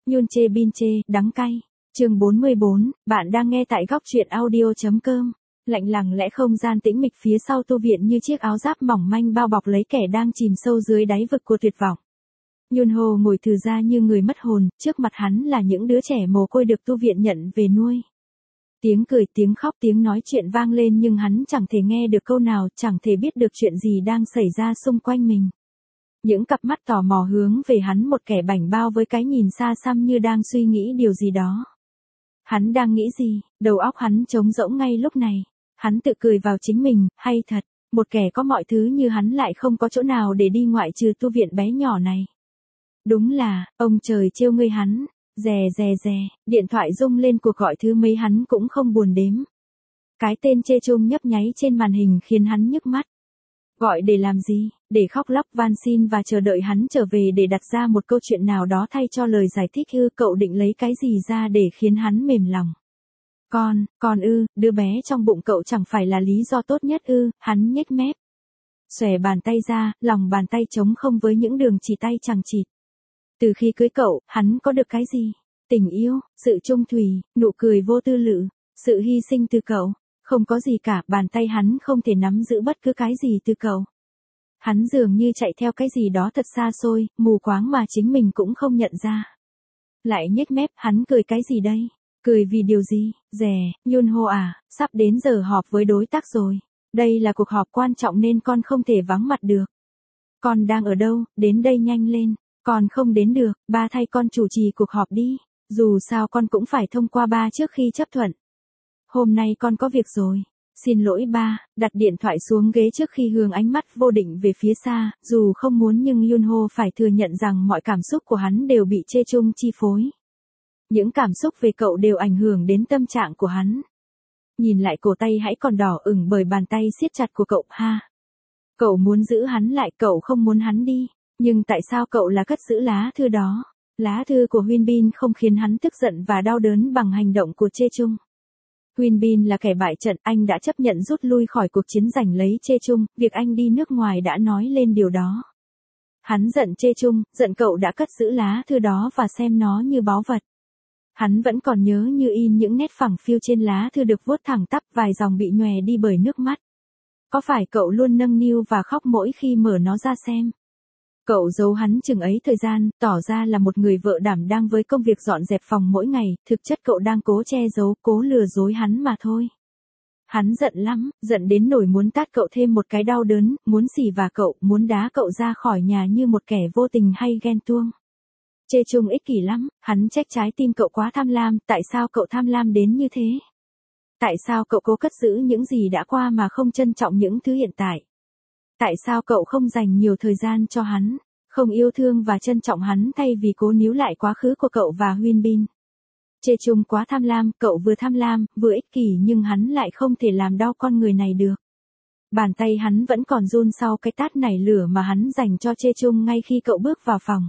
Yun chê bin chê, đắng cay. Chương 44, bạn đang nghe tại góc truyện audio.com. Lạnh lặng lẽ không gian tĩnh mịch phía sau tu viện như chiếc áo giáp mỏng manh bao bọc lấy kẻ đang chìm sâu dưới đáy vực của tuyệt vọng. Yunho ngồi thừ ra như người mất hồn, trước mặt hắn là những đứa trẻ mồ côi được tu viện nhận về nuôi. Tiếng cười, tiếng khóc, tiếng nói chuyện vang lên nhưng hắn chẳng thể nghe được câu nào, chẳng thể biết được chuyện gì đang xảy ra xung quanh mình. Những cặp mắt tò mò hướng về hắn, một kẻ bảnh bao với cái nhìn xa xăm như đang suy nghĩ điều gì đó. Hắn đang nghĩ gì? Đầu óc hắn trống rỗng ngay lúc này. Hắn tự cười vào chính mình, hay thật, một kẻ có mọi thứ như hắn lại không có chỗ nào để đi ngoại trừ tu viện bé nhỏ này. Đúng là, ông trời trêu ngươi hắn. Rè, điện thoại rung lên, cuộc gọi thứ mấy hắn cũng không buồn đếm. Cái tên Chê Chung nhấp nháy trên màn hình khiến hắn nhức mắt. Gọi để làm gì? Để khóc lóc van xin và chờ đợi hắn trở về để đặt ra một câu chuyện nào đó thay cho lời giải thích ư? Cậu định lấy cái gì ra để khiến hắn mềm lòng? Con ư? Đứa bé trong bụng cậu chẳng phải là lý do tốt nhất ư? Hắn nhếch mép. Xòe bàn tay ra, lòng bàn tay trống không với những đường chỉ tay chằng chịt. Từ khi cưới cậu, hắn có được cái gì? Tình yêu, sự trung thủy, nụ cười vô tư lự, sự hy sinh từ cậu. Không có gì cả, bàn tay hắn không thể nắm giữ bất cứ cái gì từ cậu. Hắn dường như chạy theo cái gì đó thật xa xôi, mù quáng mà chính mình cũng không nhận ra. Lại nhếch mép, hắn cười cái gì đây? Cười vì điều gì? Yunho à, sắp đến giờ họp với đối tác rồi. Đây là cuộc họp quan trọng nên con không thể vắng mặt được. Con đang ở đâu? Đến đây nhanh lên. Con không đến được, ba thay con chủ trì cuộc họp đi. Dù sao con cũng phải thông qua ba trước khi chấp thuận. Hôm nay con có việc rồi. Xin lỗi ba. Đặt điện thoại xuống ghế trước khi hướng ánh mắt vô định về phía xa. Dù không muốn nhưng Yunho phải thừa nhận rằng mọi cảm xúc của hắn đều bị Chê Chung chi phối. Những cảm xúc về cậu đều ảnh hưởng đến tâm trạng của hắn. Nhìn lại cổ tay hãy còn đỏ ửng bởi bàn tay siết chặt của cậu ha. Cậu muốn giữ hắn lại, cậu không muốn hắn đi. Nhưng tại sao cậu là cất giữ lá thư đó? Lá thư của Huyên Bin không khiến hắn tức giận và đau đớn bằng hành động của Chê Chung. Huyên Bin là kẻ bại trận, anh đã chấp nhận rút lui khỏi cuộc chiến giành lấy Chê Chung, việc anh đi nước ngoài đã nói lên điều đó. Hắn giận Chê Chung, giận cậu đã cất giữ lá thư đó và xem nó như báu vật. Hắn vẫn còn nhớ như in những nét phẳng phiu trên lá thư được vuốt thẳng tắp, vài dòng bị nhòe đi bởi nước mắt. Có phải cậu luôn nâng niu và khóc mỗi khi mở nó ra xem? Cậu giấu hắn chừng ấy thời gian, tỏ ra là một người vợ đảm đang với công việc dọn dẹp phòng mỗi ngày, thực chất cậu đang cố che giấu, cố lừa dối hắn mà thôi. Hắn giận lắm, giận đến nỗi muốn tát cậu thêm một cái đau đớn, muốn xỉ vả cậu, muốn đá cậu ra khỏi nhà như một kẻ vô tình hay ghen tuông. Chê Chung ích kỷ lắm, hắn trách trái tim cậu quá tham lam, tại sao cậu tham lam đến như thế? Tại sao cậu cố cất giữ những gì đã qua mà không trân trọng những thứ hiện tại? Tại sao cậu không dành nhiều thời gian cho hắn, không yêu thương và trân trọng hắn thay vì cố níu lại quá khứ của cậu và Huyên Bin? Chê Chung quá tham lam, cậu vừa tham lam, vừa ích kỷ nhưng hắn lại không thể làm đau con người này được. Bàn tay hắn vẫn còn run sau cái tát nảy lửa mà hắn dành cho Chê Chung ngay khi cậu bước vào phòng.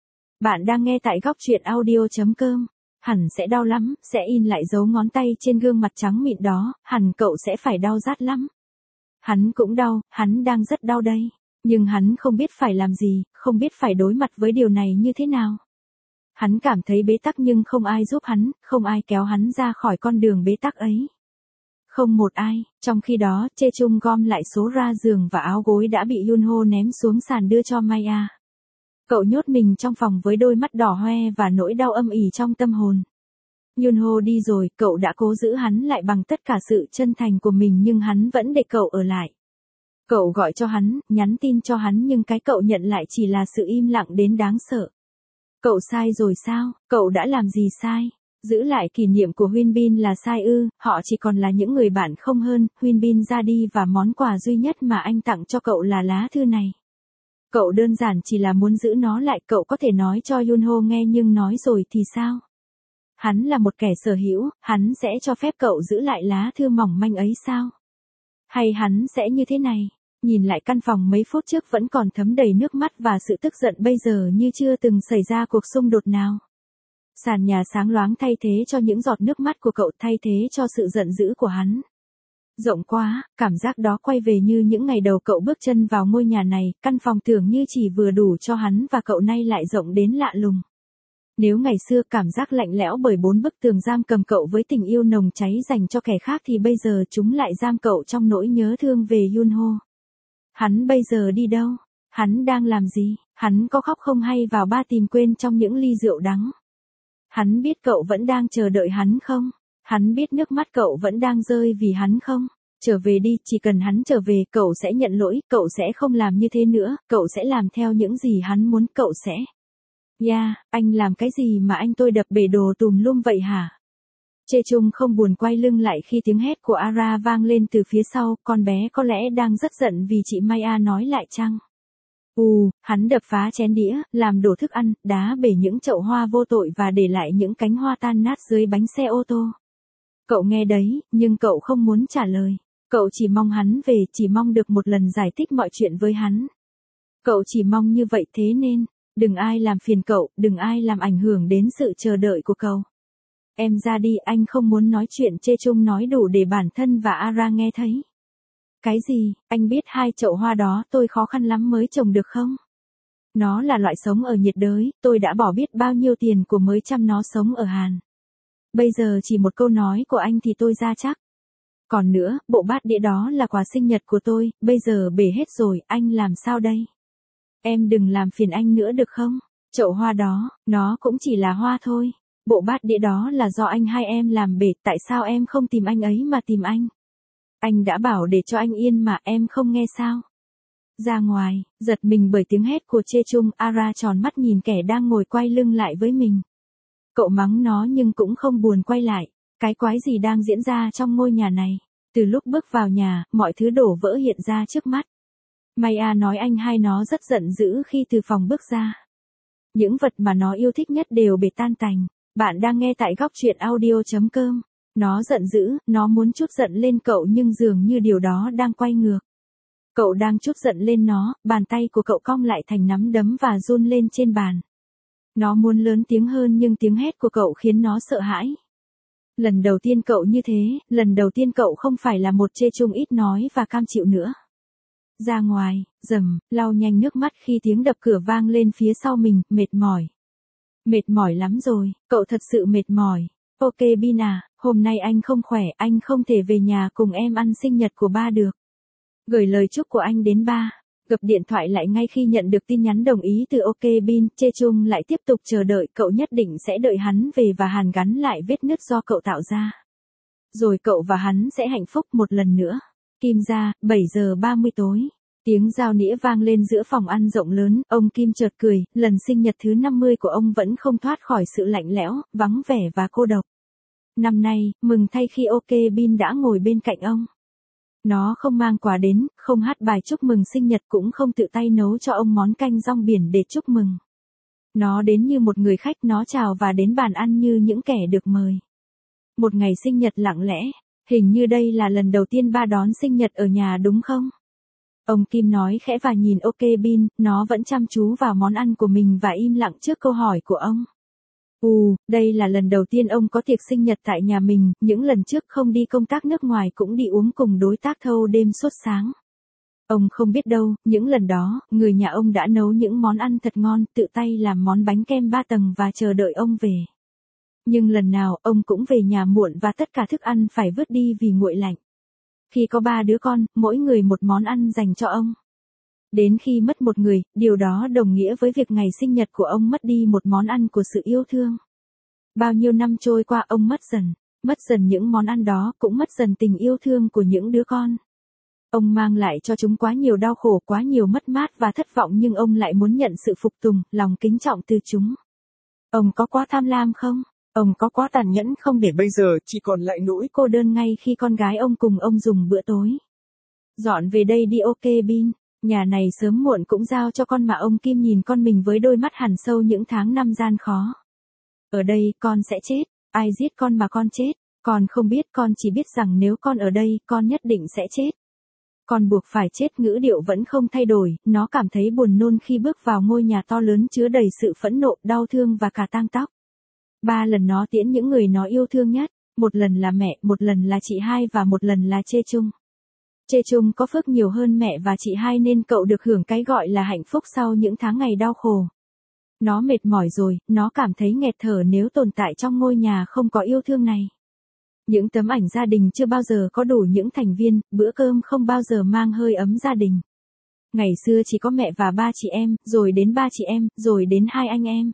Bạn đang nghe tại góc truyện audio.com. Hẳn sẽ đau lắm, sẽ in lại dấu ngón tay trên gương mặt trắng mịn đó, hẳn cậu sẽ phải đau rát lắm. Hắn cũng đau, hắn đang rất đau đây. Nhưng hắn không biết phải làm gì, không biết phải đối mặt với điều này như thế nào. Hắn cảm thấy bế tắc nhưng không ai giúp hắn, không ai kéo hắn ra khỏi con đường bế tắc ấy. Không một ai, trong khi đó, Chê Chung gom lại số ra giường và áo gối đã bị Yunho ném xuống sàn đưa cho Maya. Cậu nhốt mình trong phòng với đôi mắt đỏ hoe và nỗi đau âm ỉ trong tâm hồn. Yunho đi rồi, cậu đã cố giữ hắn lại bằng tất cả sự chân thành của mình nhưng hắn vẫn để cậu ở lại. Cậu gọi cho hắn, nhắn tin cho hắn nhưng cái cậu nhận lại chỉ là sự im lặng đến đáng sợ. Cậu sai rồi sao? Cậu đã làm gì sai? Giữ lại kỷ niệm của Huyên Bin là sai ư? Họ chỉ còn là những người bạn không hơn. Huyên Bin ra đi và món quà duy nhất mà anh tặng cho cậu là lá thư này. Cậu đơn giản chỉ là muốn giữ nó lại, cậu có thể nói cho Yunho nghe nhưng nói rồi thì sao? Hắn là một kẻ sở hữu, hắn sẽ cho phép cậu giữ lại lá thư mỏng manh ấy sao? Hay hắn sẽ như thế này? Nhìn lại căn phòng mấy phút trước vẫn còn thấm đầy nước mắt và sự tức giận bây giờ như chưa từng xảy ra cuộc xung đột nào. Sàn nhà sáng loáng thay thế cho những giọt nước mắt của cậu, thay thế cho sự giận dữ của hắn. Rộng quá, cảm giác đó quay về như những ngày đầu cậu bước chân vào ngôi nhà này, căn phòng tưởng như chỉ vừa đủ cho hắn và cậu nay lại rộng đến lạ lùng. Nếu ngày xưa cảm giác lạnh lẽo bởi 4 bức tường giam cầm cậu với tình yêu nồng cháy dành cho kẻ khác thì bây giờ chúng lại giam cậu trong nỗi nhớ thương về Yunho. Hắn bây giờ đi đâu? Hắn đang làm gì? Hắn có khóc không hay vào ba tìm quên trong những ly rượu đắng? Hắn biết cậu vẫn đang chờ đợi hắn không? Hắn biết nước mắt cậu vẫn đang rơi vì hắn không? Trở về đi, chỉ cần hắn trở về, cậu sẽ nhận lỗi, cậu sẽ không làm như thế nữa, cậu sẽ làm theo những gì hắn muốn, cậu sẽ. Anh làm cái gì mà anh tôi đập bể đồ tùm lum vậy hả? Chê Chung không buồn quay lưng lại khi tiếng hét của Ara vang lên từ phía sau, con bé có lẽ đang rất giận vì chị Maya nói lại chăng? Hắn đập phá chén đĩa, làm đổ thức ăn, đá bể những chậu hoa vô tội và để lại những cánh hoa tan nát dưới bánh xe ô tô. Cậu nghe đấy, nhưng cậu không muốn trả lời. Cậu chỉ mong hắn về, chỉ mong được một lần giải thích mọi chuyện với hắn. Cậu chỉ mong như vậy, thế nên, đừng ai làm phiền cậu, đừng ai làm ảnh hưởng đến sự chờ đợi của cậu. Em ra đi, anh không muốn nói chuyện. Chê Chung nói đủ để bản thân và Ara nghe thấy. Cái gì, anh biết 2 chậu hoa đó tôi khó khăn lắm mới trồng được không? Nó là loại sống ở nhiệt đới, tôi đã bỏ biết bao nhiêu tiền của mới chăm nó sống ở Hàn. Bây giờ chỉ một câu nói của anh thì tôi ra chắc. Còn nữa, bộ bát đĩa đó là quà sinh nhật của tôi, bây giờ bể hết rồi, anh làm sao đây? Em đừng làm phiền anh nữa được không? Chậu hoa đó, nó cũng chỉ là hoa thôi. Bộ bát đĩa đó là do anh hai em làm bể, tại sao em không tìm anh ấy mà tìm anh? Anh đã bảo để cho anh yên mà, em không nghe sao? Ra ngoài, giật mình bởi tiếng hét của Chê Chung, Ara tròn mắt nhìn kẻ đang ngồi quay lưng lại với mình. Cậu mắng nó nhưng cũng không buồn quay lại. Cái quái gì đang diễn ra trong ngôi nhà này? Từ lúc bước vào nhà, mọi thứ đổ vỡ hiện ra trước mắt. Maya nói anh hai nó rất giận dữ khi từ phòng bước ra. Những vật mà nó yêu thích nhất đều bể tan tành. Bạn đang nghe tại góc truyện audio.com. Nó giận dữ, nó muốn trút giận lên cậu nhưng dường như điều đó đang quay ngược. Cậu đang trút giận lên nó, bàn tay của cậu cong lại thành nắm đấm và run lên trên bàn. Nó muốn lớn tiếng hơn nhưng tiếng hét của cậu khiến nó sợ hãi. Lần đầu tiên cậu như thế, lần đầu tiên cậu không phải là một Chê Chung ít nói và cam chịu nữa. Ra ngoài, lau nhanh nước mắt khi tiếng đập cửa vang lên phía sau mình, mệt mỏi. Mệt mỏi lắm rồi, cậu thật sự mệt mỏi. Ok Bin à, hôm nay anh không khỏe, anh không thể về nhà cùng em ăn sinh nhật của ba được. Gửi lời chúc của anh đến ba. Gập điện thoại lại ngay khi nhận được tin nhắn đồng ý từ Ok Bin, Chê Chung lại tiếp tục chờ đợi, cậu nhất định sẽ đợi hắn về và hàn gắn lại vết nứt do cậu tạo ra. Rồi cậu và hắn sẽ hạnh phúc một lần nữa. Kim ra, 7 giờ 30 tối. Tiếng dao nĩa vang lên giữa phòng ăn rộng lớn, ông Kim chợt cười, lần sinh nhật thứ 50 của ông vẫn không thoát khỏi sự lạnh lẽo, vắng vẻ và cô độc. Năm nay, mừng thay khi Ok Bin đã ngồi bên cạnh ông. Nó không mang quà đến, không hát bài chúc mừng sinh nhật cũng không tự tay nấu cho ông món canh rong biển để chúc mừng. Nó đến như một người khách, nó chào và đến bàn ăn như những kẻ được mời. Một ngày sinh nhật lặng lẽ, hình như đây là lần đầu tiên ba đón sinh nhật ở nhà đúng không? Ông Kim nói khẽ và nhìn Ok Bin, nó vẫn chăm chú vào món ăn của mình và im lặng trước câu hỏi của ông. Đây là lần đầu tiên ông có tiệc sinh nhật tại nhà mình, những lần trước không đi công tác nước ngoài cũng đi uống cùng đối tác thâu đêm suốt sáng. Ông không biết đâu, những lần đó, người nhà ông đã nấu những món ăn thật ngon, tự tay làm món bánh kem 3 tầng và chờ đợi ông về. Nhưng lần nào, ông cũng về nhà muộn và tất cả thức ăn phải vứt đi vì nguội lạnh. Khi có 3 đứa con, mỗi người một món ăn dành cho ông. Đến khi mất một người, điều đó đồng nghĩa với việc ngày sinh nhật của ông mất đi một món ăn của sự yêu thương. Bao nhiêu năm trôi qua ông mất dần những món ăn đó, cũng mất dần tình yêu thương của những đứa con. Ông mang lại cho chúng quá nhiều đau khổ, quá nhiều mất mát và thất vọng nhưng ông lại muốn nhận sự phục tùng, lòng kính trọng từ chúng. Ông có quá tham lam không? Ông có quá tàn nhẫn không để bây giờ chỉ còn lại nỗi cô đơn ngay khi con gái ông cùng ông dùng bữa tối? Dọn về đây đi Ok Bin, nhà này sớm muộn cũng giao cho con mà. Ông Kim nhìn con mình với đôi mắt hằn sâu những tháng năm gian khó. Ở đây, con sẽ chết, ai giết con mà con chết, con không biết, con chỉ biết rằng nếu con ở đây, con nhất định sẽ chết. Con buộc phải chết. Ngữ điệu vẫn không thay đổi, nó cảm thấy buồn nôn khi bước vào ngôi nhà to lớn chứa đầy sự phẫn nộ, đau thương và cả tang tóc. 3 lần nó tiễn những người nó yêu thương nhất, một lần là mẹ, một lần là chị hai và một lần là Chê Chung. Chê Chung có phước nhiều hơn mẹ và chị hai nên cậu được hưởng cái gọi là hạnh phúc sau những tháng ngày đau khổ. Nó mệt mỏi rồi, nó cảm thấy nghẹt thở nếu tồn tại trong ngôi nhà không có yêu thương này. Những tấm ảnh gia đình chưa bao giờ có đủ những thành viên, bữa cơm không bao giờ mang hơi ấm gia đình. Ngày xưa chỉ có mẹ và ba chị em, rồi đến ba chị em, rồi đến hai anh em.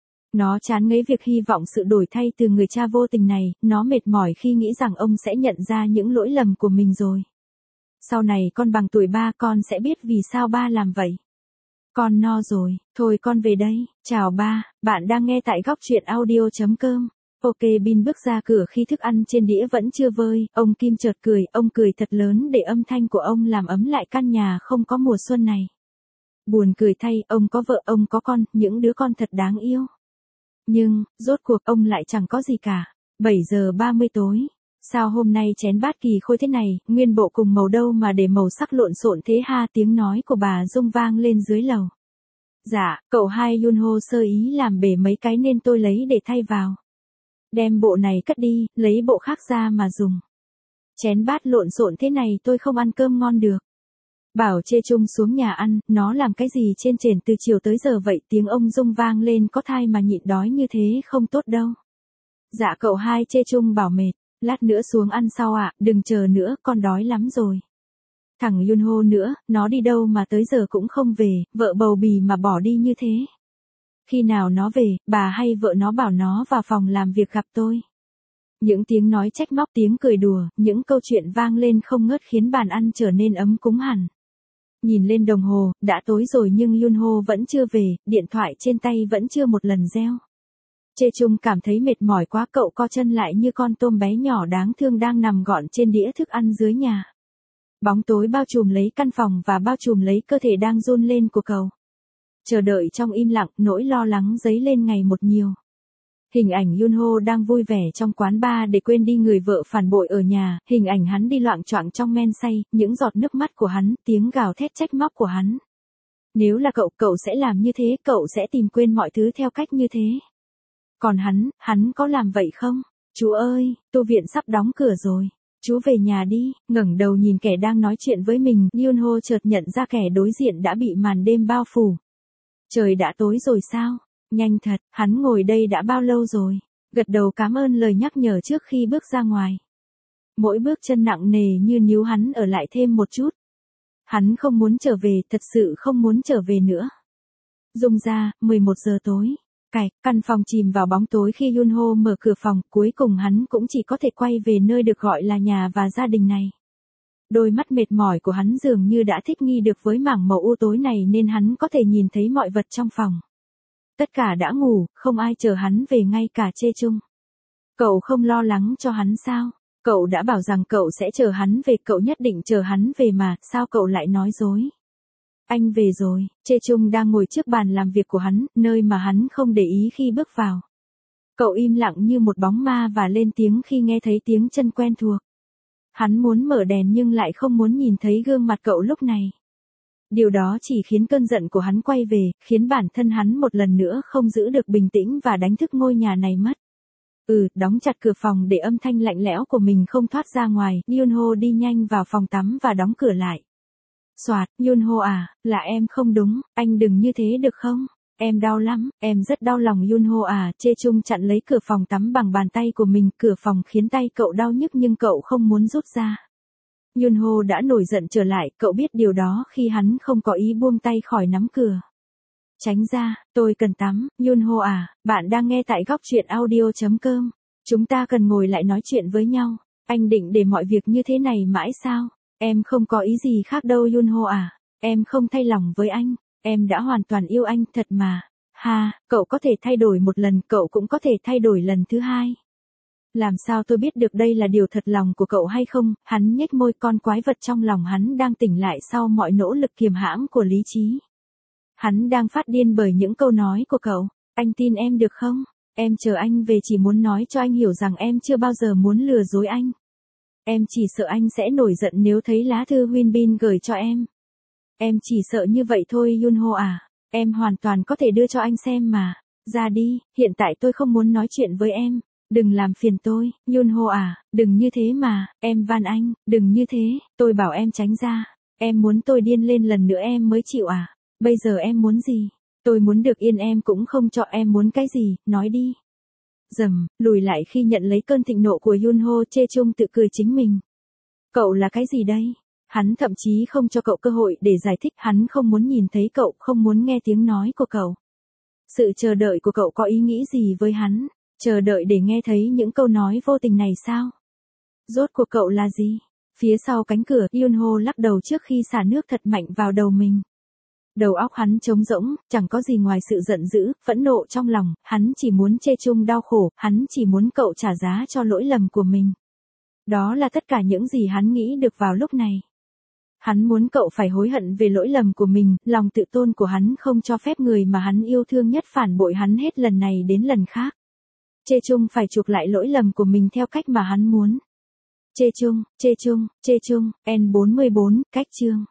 Nó chán ngấy việc hy vọng sự đổi thay từ người cha vô tình này, nó mệt mỏi khi nghĩ rằng ông sẽ nhận ra những lỗi lầm của mình rồi. Sau này con bằng tuổi ba con sẽ biết vì sao ba làm vậy. Con no rồi, thôi con về đây, chào ba, bạn đang nghe tại góc truyện audio.com. Ok Bin bước ra cửa khi thức ăn trên đĩa vẫn chưa vơi, ông Kim chợt cười, ông cười thật lớn để âm thanh của ông làm ấm lại căn nhà không có mùa xuân này. Buồn cười thay, ông có vợ, ông có con, những đứa con thật đáng yêu. Nhưng, rốt cuộc ông lại chẳng có gì cả. 7 giờ 30 tối. Sao hôm nay chén bát kỳ khôi thế này, nguyên bộ cùng màu đâu mà để màu sắc lộn xộn thế ha, tiếng nói của bà Dung vang lên dưới lầu. Dạ, cậu hai Yunho sơ ý làm bể mấy cái nên tôi lấy để thay vào. Đem bộ này cất đi, lấy bộ khác ra mà dùng. Chén bát lộn xộn thế này tôi không ăn cơm ngon được. Bảo Chê Chung xuống nhà ăn, nó làm cái gì trên trển từ chiều tới giờ vậy, tiếng ông Dung vang lên, có thai mà nhịn đói như thế không tốt đâu. Dạ cậu hai Chê Chung bảo mệt, lát nữa xuống ăn sau ạ, đừng chờ nữa, con đói lắm rồi. Thằng Yunho nữa, nó đi đâu mà tới giờ cũng không về, vợ bầu bì mà bỏ đi như thế. Khi nào nó về, bà hay vợ nó bảo nó vào phòng làm việc gặp tôi. Những tiếng nói trách móc, tiếng cười đùa, những câu chuyện vang lên không ngớt khiến bàn ăn trở nên ấm cúng hẳn. Nhìn lên đồng hồ, đã tối rồi nhưng Yunho vẫn chưa về, điện thoại trên tay vẫn chưa một lần reo. Chê Chung cảm thấy mệt mỏi quá, cậu co chân lại như con tôm bé nhỏ đáng thương đang nằm gọn trên đĩa thức ăn dưới nhà. Bóng tối bao trùm lấy căn phòng và bao trùm lấy cơ thể đang run lên của cậu. Chờ đợi trong im lặng, nỗi lo lắng dấy lên ngày một nhiều. Hình ảnh Yunho đang vui vẻ trong quán bar để quên đi người vợ phản bội ở nhà, hình ảnh hắn đi loạng choạng trong men say, những giọt nước mắt của hắn, tiếng gào thét trách móc của hắn. Nếu là cậu, cậu sẽ làm như thế, cậu sẽ tìm quên mọi thứ theo cách như thế. Còn hắn có làm vậy không? Chú ơi, tu viện sắp đóng cửa rồi. Chú về nhà đi, ngẩng đầu nhìn kẻ đang nói chuyện với mình, Yunho chợt nhận ra kẻ đối diện đã bị màn đêm bao phủ. Trời đã tối rồi sao? Nhanh thật, hắn ngồi đây đã bao lâu rồi? Gật đầu cảm ơn lời nhắc nhở trước khi bước ra ngoài. Mỗi bước chân nặng nề như níu hắn ở lại thêm một chút. Hắn không muốn trở về, thật sự không muốn trở về nữa. Dung ra, 11 giờ tối. Căn phòng chìm vào bóng tối khi Yunho mở cửa phòng, cuối cùng hắn cũng chỉ có thể quay về nơi được gọi là nhà và gia đình này. Đôi mắt mệt mỏi của hắn dường như đã thích nghi được với mảng màu u tối này nên hắn có thể nhìn thấy mọi vật trong phòng. Tất cả đã ngủ, không ai chờ hắn về ngay cả Chê Chung. Cậu không lo lắng cho hắn sao? Cậu đã bảo rằng cậu sẽ chờ hắn về, cậu nhất định chờ hắn về mà, sao cậu lại nói dối? Anh về rồi, Chê Chung đang ngồi trước bàn làm việc của hắn, nơi mà hắn không để ý khi bước vào. Cậu im lặng như một bóng ma và lên tiếng khi nghe thấy tiếng chân quen thuộc. Hắn muốn mở đèn nhưng lại không muốn nhìn thấy gương mặt cậu lúc này. Điều đó chỉ khiến cơn giận của hắn quay về, khiến bản thân hắn một lần nữa không giữ được bình tĩnh và đánh thức ngôi nhà này mất. Đóng chặt cửa phòng để âm thanh lạnh lẽo của mình không thoát ra ngoài, Yunho đi nhanh vào phòng tắm và đóng cửa lại. Soạt, Yunho à, là em không đúng, anh đừng như thế được không? Em đau lắm, em rất đau lòng Yunho à, Chê Chung chặn lấy cửa phòng tắm bằng bàn tay của mình, cửa phòng khiến tay cậu đau nhức nhưng cậu không muốn rút ra. Yunho đã nổi giận trở lại, cậu biết điều đó khi hắn không có ý buông tay khỏi nắm cửa. Tránh ra, tôi cần tắm, Yunho à, bạn đang nghe tại góc truyện audio.com. Chúng ta cần ngồi lại nói chuyện với nhau, anh định để mọi việc như thế này mãi sao? Em không có ý gì khác đâu Yunho à, em không thay lòng với anh, em đã hoàn toàn yêu anh thật mà. Ha, cậu có thể thay đổi một lần, cậu cũng có thể thay đổi lần thứ hai. Làm sao tôi biết được đây là điều thật lòng của cậu hay không? Hắn nhếch môi, con quái vật trong lòng hắn đang tỉnh lại sau mọi nỗ lực kiềm hãm của lý trí. Hắn đang phát điên bởi những câu nói của cậu. Anh tin em được không? Em chờ anh về chỉ muốn nói cho anh hiểu rằng em chưa bao giờ muốn lừa dối anh. Em chỉ sợ anh sẽ nổi giận nếu thấy lá thư Winbin gửi cho em. Em chỉ sợ như vậy thôi Yunho à. Em hoàn toàn có thể đưa cho anh xem mà. Ra đi, hiện tại tôi không muốn nói chuyện với em. Đừng làm phiền tôi, Yunho à, đừng như thế mà, em van anh, đừng như thế, tôi bảo em tránh ra. Em muốn tôi điên lên lần nữa em mới chịu à? Bây giờ em muốn gì? Tôi muốn được yên em cũng không cho em muốn cái gì, nói đi. Lùi lại khi nhận lấy cơn thịnh nộ của Yunho, Chae Chung tự cười chính mình. Cậu là cái gì đây? Hắn thậm chí không cho cậu cơ hội để giải thích, hắn không muốn nhìn thấy cậu, không muốn nghe tiếng nói của cậu. Sự chờ đợi của cậu có ý nghĩ gì với hắn? Chờ đợi để nghe thấy những câu nói vô tình này sao? Rốt cuộc cậu là gì? Phía sau cánh cửa, Yunho lắc đầu trước khi xả nước thật mạnh vào đầu mình. Đầu óc hắn trống rỗng, chẳng có gì ngoài sự giận dữ, phẫn nộ trong lòng, hắn chỉ muốn Chae Chung đau khổ, hắn chỉ muốn cậu trả giá cho lỗi lầm của mình. Đó là tất cả những gì hắn nghĩ được vào lúc này. Hắn muốn cậu phải hối hận về lỗi lầm của mình, lòng tự tôn của hắn không cho phép người mà hắn yêu thương nhất phản bội hắn hết lần này đến lần khác. Chae Chung phải chuộc lại lỗi lầm của mình theo cách mà hắn muốn. Chae Chung, N44, cách chương.